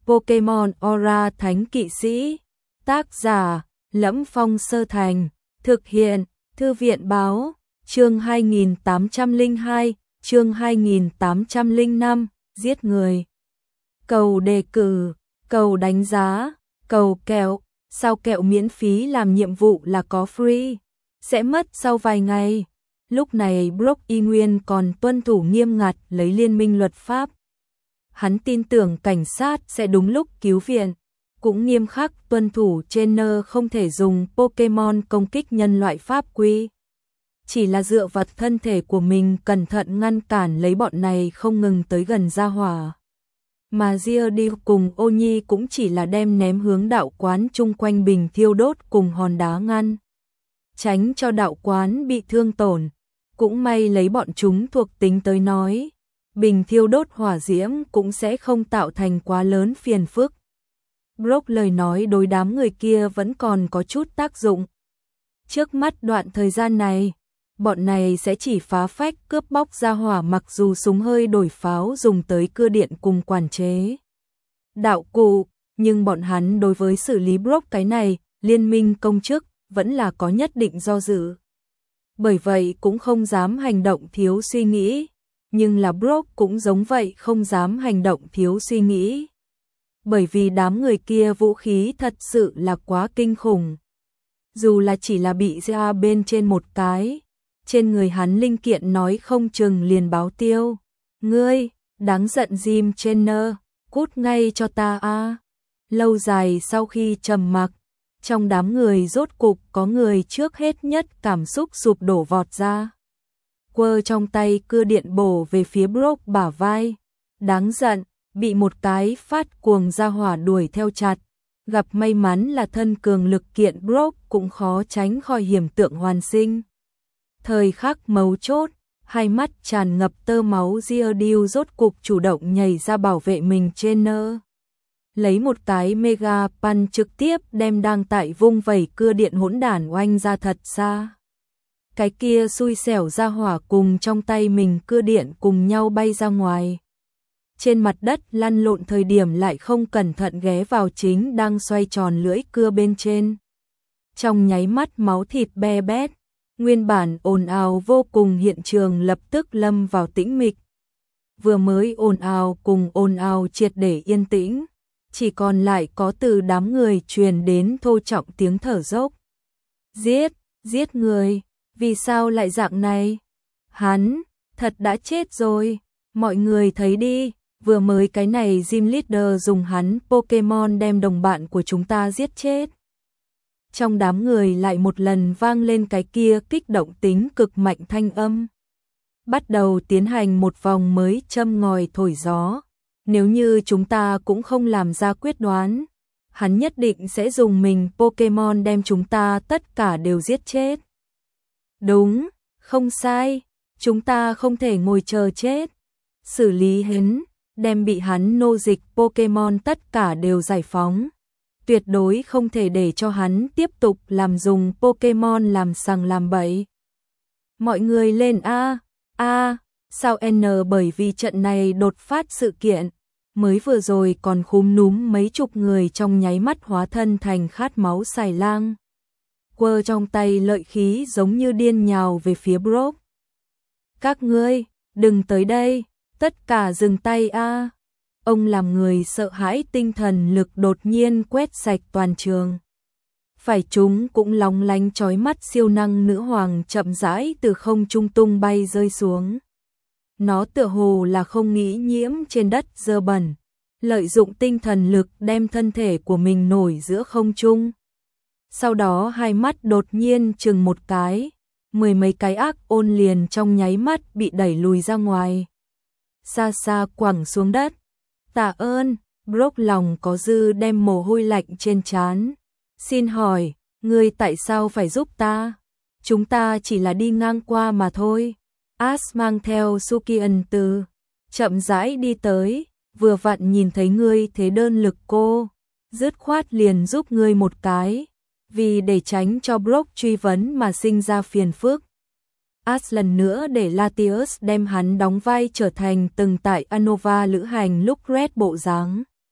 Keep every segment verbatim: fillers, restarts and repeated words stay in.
Pokemon Aura Thánh Kỵ Sĩ. Tác giả: Lẫm Phong Sơ Thành. Thực hiện: Thư viện báo. Chương hai nghìn tám trăm lẻ hai, chương hai nghìn tám trăm lẻ năm, giết người. Cầu đề cử, cầu đánh giá, cầu kẹo. Sao kẹo miễn phí làm nhiệm vụ là có free, sẽ mất sau vài ngày. Lúc này Brock y nguyên còn tuân thủ nghiêm ngặt lấy liên minh luật pháp. Hắn tin tưởng cảnh sát sẽ đúng lúc cứu viện, cũng nghiêm khắc tuân thủ trainer không thể dùng Pokemon công kích nhân loại pháp quy. Chỉ là dựa vào thân thể của mình cẩn thận ngăn cản lấy bọn này không ngừng tới gần gia hỏa. Mà Giardio cùng Ô Nhi cũng chỉ là đem ném hướng đạo quán chung quanh bình thiêu đốt cùng hòn đá ngăn, tránh cho đạo quán bị thương tổn. Cũng may lấy bọn chúng thuộc tính tới nói, bình thiêu đốt hỏa diễm cũng sẽ không tạo thành quá lớn phiền phức. Brock lời nói đối đám người kia vẫn còn có chút tác dụng. Trước mắt đoạn thời gian này, bọn này sẽ chỉ phá phách cướp bóc gia hỏa, mặc dù súng hơi đổi pháo dùng tới cưa điện cùng quản chế đạo cụ, nhưng bọn hắn đối với xử lý Brock cái này liên minh công chức vẫn là có nhất định do dự. Bởi vậy cũng không dám hành động thiếu suy nghĩ, nhưng là Brock cũng giống vậy không dám hành động thiếu suy nghĩ. Bởi vì đám người kia vũ khí thật sự là quá kinh khủng. Dù là chỉ là bị ra bên trên một cái, trên người hắn linh kiện nói không chừng liền báo tiêu. Ngươi, đáng giận Jim Trainer, cút ngay cho ta a. Lâu dài sau khi trầm mặc, trong đám người rốt cục có người trước hết nhất cảm xúc sụp đổ vọt ra. Quơ trong tay cưa điện bổ về phía Brock bả vai. Đáng giận, bị một cái phát cuồng ra hỏa đuổi theo chặt. Gặp may mắn là thân cường lực kiện Brock cũng khó tránh khỏi hiểm tượng hoàn sinh. Thời khắc mấu chốt, hai mắt tràn ngập tơ máu Giardio rốt cục chủ động nhảy ra bảo vệ mình trainer. Lấy một cái mega punch trực tiếp đem đang tại vung vẩy cưa điện hỗn đản oanh ra thật xa. Cái kia xui xẻo ra hỏa cùng trong tay mình cưa điện cùng nhau bay ra ngoài. Trên mặt đất lăn lộn thời điểm lại không cẩn thận ghé vào chính đang xoay tròn lưỡi cưa bên trên. Trong nháy mắt máu thịt be bét, nguyên bản ồn ào vô cùng hiện trường lập tức lâm vào tĩnh mịch. Vừa mới ồn ào cùng ồn ào triệt để yên tĩnh, chỉ còn lại có từ đám người truyền đến thô trọng tiếng thở dốc. Giết, giết người, vì sao lại dạng này? Hắn, thật đã chết rồi, mọi người thấy đi, vừa mới cái này Gym Leader dùng hắn Pokemon đem đồng bạn của chúng ta giết chết. Trong đám người lại một lần vang lên cái kia kích động tính cực mạnh thanh âm. Bắt đầu tiến hành một vòng mới châm ngòi thổi gió. Nếu như chúng ta cũng không làm ra quyết đoán, hắn nhất định sẽ dùng mình Pokemon đem chúng ta tất cả đều giết chết. Đúng, không sai, chúng ta không thể ngồi chờ chết. Xử lý hắn, đem bị hắn nô dịch Pokemon tất cả đều giải phóng. Tuyệt đối không thể để cho hắn tiếp tục làm dùng Pokemon làm sằng làm bậy. Mọi người lên A, A, sao N bởi vì trận này đột phát sự kiện, mới vừa rồi còn khúm núm mấy chục người trong nháy mắt hóa thân thành khát máu xài lang. Quơ trong tay lợi khí giống như điên nhào về phía Brock. Các ngươi, đừng tới đây, tất cả dừng tay A. Ông làm người sợ hãi tinh thần lực đột nhiên quét sạch toàn trường. Phải chúng cũng lóng lánh chói mắt siêu năng nữ hoàng chậm rãi từ không trung tung bay rơi xuống. Nó tựa hồ là không nghĩ nhiễm trên đất dơ bẩn, lợi dụng tinh thần lực đem thân thể của mình nổi giữa không trung. Sau đó hai mắt đột nhiên chừng một cái, mười mấy cái ác ôn liền trong nháy mắt bị đẩy lùi ra ngoài. Xa xa quẳng xuống đất. Tạ ơn, Brock lòng có dư đem mồ hôi lạnh trên trán. Xin hỏi, ngươi tại sao phải giúp ta? Chúng ta chỉ là đi ngang qua mà thôi. Ash mang theo Sukian từ chậm rãi đi tới, vừa vặn nhìn thấy ngươi thế đơn lực cô, dứt khoát liền giúp ngươi một cái, vì để tránh cho Brock truy vấn mà sinh ra phiền phức. Ash lần nữa để Latios đem hắn đóng vai trở thành từng tại Unova lữ hành lúc Red bộ dáng.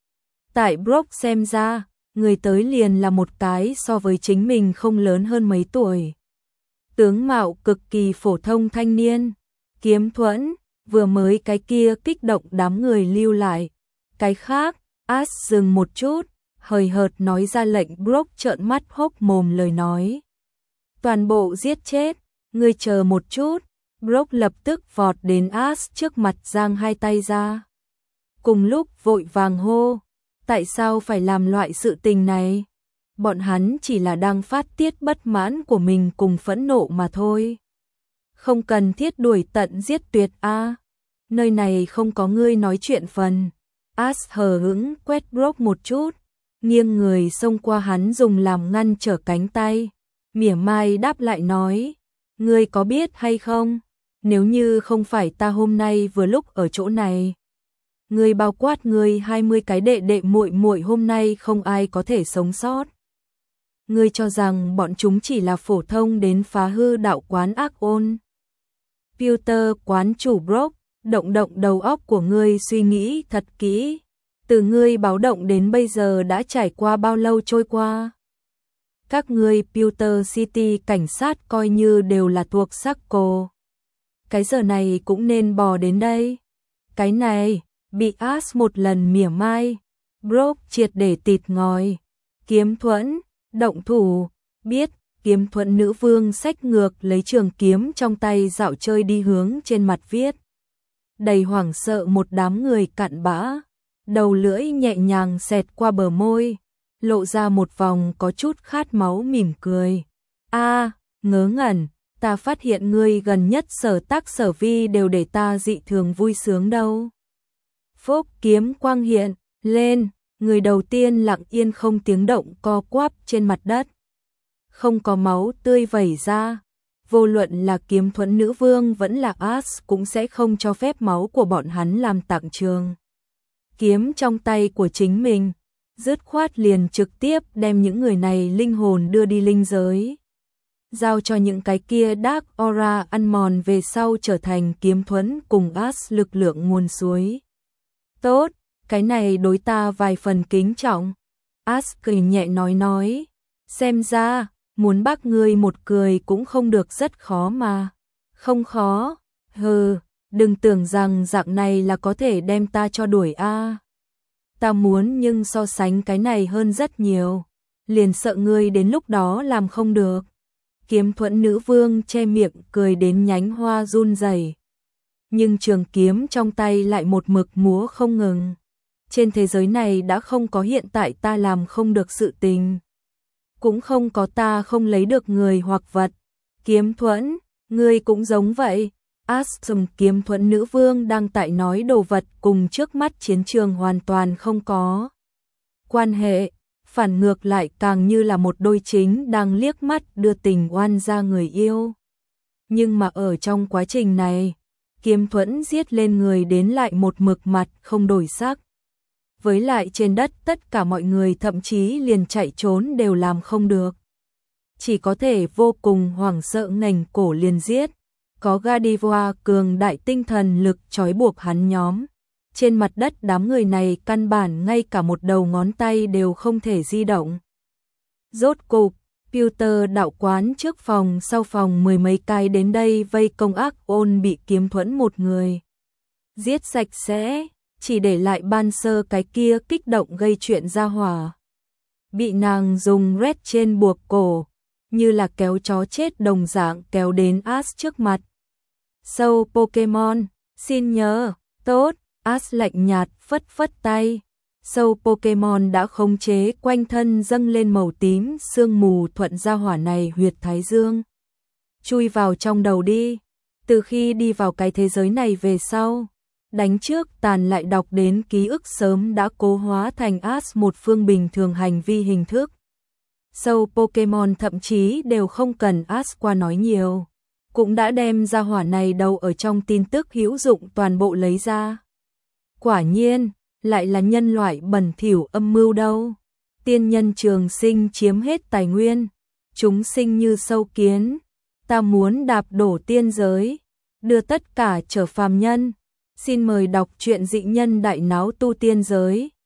Tại Brock xem ra, người tới liền là một cái so với chính mình không lớn hơn mấy tuổi. Tướng mạo cực kỳ phổ thông thanh niên, Kiếm Thuẫn, vừa mới cái kia kích động đám người lưu lại. Cái khác, Ash dừng một chút, hời hợt nói ra lệnh Brock trợn mắt hốc mồm lời nói. Toàn bộ giết chết, ngươi chờ một chút. Brock lập tức vọt đến Ash trước mặt giang hai tay ra. Cùng lúc vội vàng hô, tại sao phải làm loại sự tình này? Bọn hắn chỉ là đang phát tiết bất mãn của mình cùng phẫn nộ mà thôi. Không cần thiết đuổi tận giết tuyệt a. Nơi này không có ngươi nói chuyện phần. Ash hờ hững quét Brock một chút, nghiêng người xông qua hắn dùng làm ngăn trở cánh tay. Mỉa mai đáp lại nói, ngươi có biết hay không? Nếu như không phải ta hôm nay vừa lúc ở chỗ này, ngươi bao quát ngươi hai mươi cái đệ đệ muội muội hôm nay không ai có thể sống sót. Ngươi cho rằng bọn chúng chỉ là phổ thông đến phá hư đạo quán ác ôn. Peter quán chủ Brock, động động đầu óc của ngươi suy nghĩ thật kỹ. Từ ngươi báo động đến bây giờ đã trải qua bao lâu trôi qua? Các ngươi Pewter City cảnh sát coi như đều là thuộc Saco. Cái giờ này cũng nên bò đến đây. Cái này, bị Ash một lần mỉa mai. Brock triệt để tịt ngòi. Kiếm Thuẫn, động thủ, biết, Kiếm Thuẫn nữ vương xách ngược lấy trường kiếm trong tay dạo chơi đi hướng trên mặt viết. Đầy hoảng sợ một đám người cặn bã, đầu lưỡi nhẹ nhàng xẹt qua bờ môi, lộ ra một vòng có chút khát máu mỉm cười. A, ngớ ngẩn, ta phát hiện ngươi gần nhất sở tác sở vi đều để ta dị thường vui sướng đâu. Phúc kiếm quang hiện, lên, người đầu tiên lặng yên không tiếng động co quắp trên mặt đất. Không có máu tươi vẩy ra, vô luận là Kiếm Thuẫn nữ vương vẫn là Ash cũng sẽ không cho phép máu của bọn hắn làm tặng trường. Kiếm trong tay của chính mình, dứt khoát liền trực tiếp đem những người này linh hồn đưa đi linh giới. Giao cho những cái kia Dark Aura ăn mòn về sau trở thành Kiếm Thuẫn cùng Ash lực lượng nguồn suối. Tốt, cái này đối ta vài phần kính trọng. Ash cười nhẹ nói nói, xem ra, muốn bắt ngươi một cười cũng không được rất khó mà. Không khó, hừ, đừng tưởng rằng dạng này là có thể đem ta cho đuổi a. Ta muốn nhưng so sánh cái này hơn rất nhiều, liền sợ ngươi đến lúc đó làm không được. Kiếm Thuẫn nữ vương che miệng cười đến nhánh hoa run rẩy. Nhưng trường kiếm trong tay lại một mực múa không ngừng. Trên thế giới này đã không có hiện tại ta làm không được sự tình. Cũng không có ta không lấy được người hoặc vật. Kiếm Thuẫn, ngươi cũng giống vậy. Asum Kiếm Thuẫn nữ vương đang tại nói đồ vật cùng trước mắt chiến trường hoàn toàn không có quan hệ, phản ngược lại càng như là một đôi chính đang liếc mắt đưa tình oan ra người yêu. Nhưng mà ở trong quá trình này, Kiếm Thuẫn giết lên người đến lại một mực mặt không đổi sắc. Với lại trên đất tất cả mọi người thậm chí liền chạy trốn đều làm không được. Chỉ có thể vô cùng hoảng sợ ngành cổ liền giết. Có Gardivoa cường đại tinh thần lực trói buộc hắn nhóm. Trên mặt đất đám người này căn bản ngay cả một đầu ngón tay đều không thể di động. Rốt cục, Pewter đạo quán trước phòng sau phòng mười mấy cái đến đây vây công ác ôn bị Kiếm Thuẫn một người giết sạch sẽ, chỉ để lại ban sơ cái kia kích động gây chuyện ra hỏa. Bị nàng dùng red trên buộc cổ, như là kéo chó chết đồng dạng kéo đến Ash trước mặt. Sâu Pokemon, xin nhớ, tốt, Ash lạnh nhạt phất phất tay. Sâu Pokemon đã khống chế quanh thân dâng lên màu tím sương mù thuận ra hỏa này huyệt thái dương. Chui vào trong đầu đi, từ khi đi vào cái thế giới này về sau, đánh trước tàn lại đọc đến ký ức sớm đã cố hóa thành Ash một phương bình thường hành vi hình thức. Sâu Pokemon thậm chí đều không cần Ash qua nói nhiều, cũng đã đem ra hỏa này đầu ở trong tin tức hữu dụng toàn bộ lấy ra. Quả nhiên, lại là nhân loại bẩn thỉu âm mưu đâu. Tiên nhân trường sinh chiếm hết tài nguyên, chúng sinh như sâu kiến, ta muốn đạp đổ tiên giới, đưa tất cả trở phàm nhân. Xin mời đọc truyện Dị Nhân Đại Náo Tu Tiên Giới.